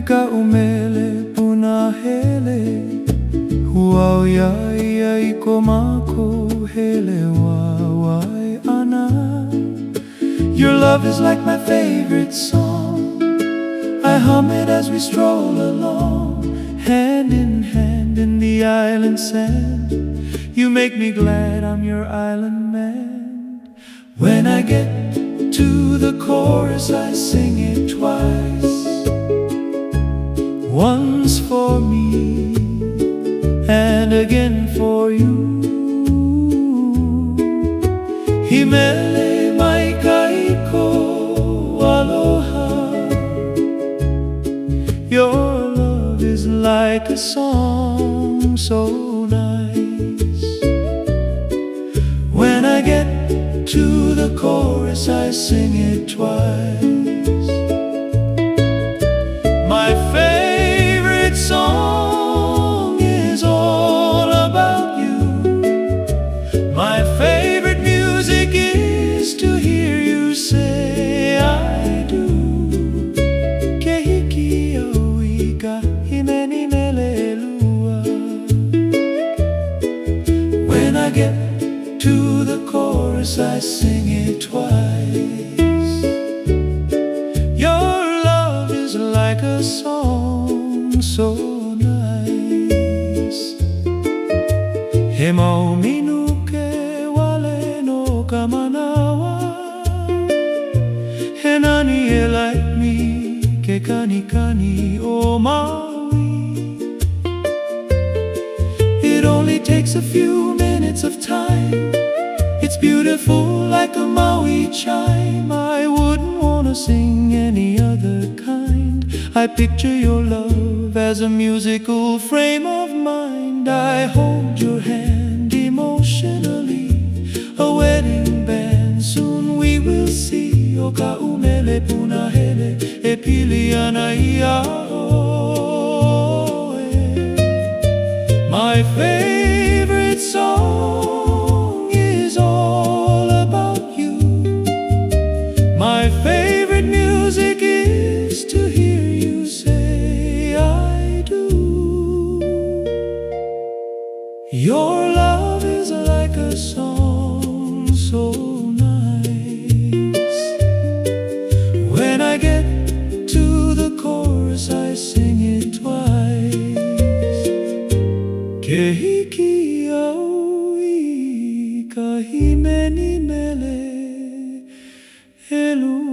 ka umele punahele Huau yai ko mako hele wai ana. Your love is like my favorite song. I hum it as we stroll along, hand in the island sand. You make me glad I'm your island man. When I get to the chorus, I sing it twice. Once for me and again for you. Himele mai kaiko aloha. Your love is like a song so nice. When I get to the chorus, I sing it twice. My favorite song is all about you. My favorite music is to hear you say I do. Kehiki aui ka himeni melelua. When I get to the chorus, I sing it twice. Your love is like a song so nice. He mau minuke wale no kamanawa. He nani e like me ke kani o Maui. It only takes a few minutes of time. It's beautiful like a Maui chime. I wouldn't wanna sing any other kind. I picture your love as a musical frame of mind. I hold your hand emotionally, a wedding band. Soon we will see. O ka umele punahele e pili ana iao. My favorite song is all about you. My favorite music is to hear you say I do. Your love is like a song so nice. When I get to the chorus, I sing it twice. Kehiki aui ka himeni mele elu.